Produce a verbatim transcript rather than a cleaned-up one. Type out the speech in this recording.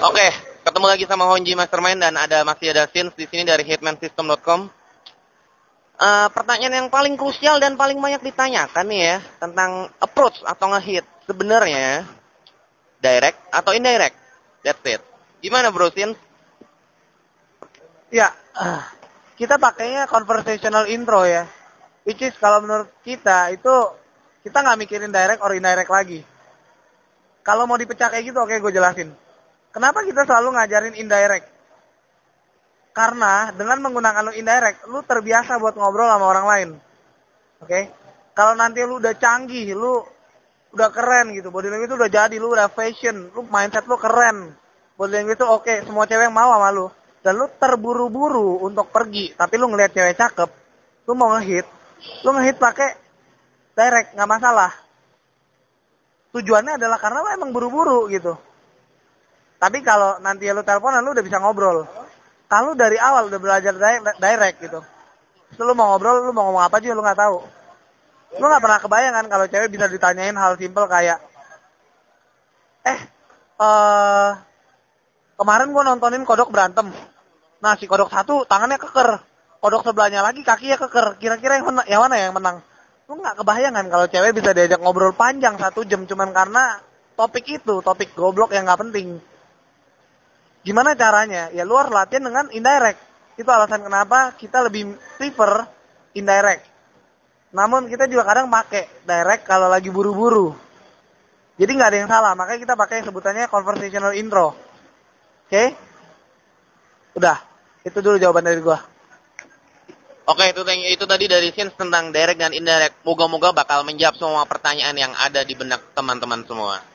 Oke, ketemu lagi sama Honji Mastermind dan ada masih ada Sins di sini dari hitman system dot com. Uh, pertanyaan yang paling krusial dan paling banyak ditanyakan nih ya tentang approach atau nge-hit sebenarnya direct atau indirect. That's it. Gimana bro Sins? Ya, kita pakainya conversational intro ya. Which is kalau menurut kita itu kita nggak mikirin direct or indirect lagi. Kalau mau dipecah kayak gitu, oke gue jelasin. Kenapa kita selalu ngajarin indirect? Karena dengan menggunakan lu indirect, lu terbiasa buat ngobrol sama orang lain. Oke? Okay? Kalau nanti lu udah canggih, lu udah keren gitu, body language itu udah jadi, lu udah fashion, lu mindset lu keren. Body language itu oke, okay, semua cewek mau sama lu. Dan lu terburu-buru untuk pergi, tapi lu ngeliat cewek cakep, lu mau ngehit, lu ngehit pakai direct, nggak masalah. Tujuannya adalah karena lu emang buru-buru gitu. Tapi kalau nanti lu teleponan, lu udah bisa ngobrol. Kalau dari awal udah belajar direct gitu. Terus lu mau ngobrol, lu mau ngomong apa aja lu nggak tahu. Lu nggak pernah kebayangan kalau cewek bisa ditanyain hal simple kayak, eh, uh, kemarin gua nontonin kodok berantem. Nah si kodok satu tangannya keker, kodok sebelahnya lagi kakinya keker. Kira-kira yang mana yang mana yang menang? Lu nggak kebayangan kalau cewek bisa diajak ngobrol panjang satu jam cuman karena topik itu, topik goblok yang nggak penting. Gimana caranya? Ya lu harus latihan dengan indirect. Itu alasan kenapa kita lebih prefer indirect. Namun kita juga kadang pakai direct kalau lagi buru-buru. Jadi nggak ada yang salah. Makanya kita pakai sebutannya conversational intro. Oke? Okay? Udah. Itu dulu jawaban dari gua. Oke, itu itu tadi dari Sins tentang direct dan indirect. Moga-moga bakal menjawab semua pertanyaan yang ada di benak teman-teman semua.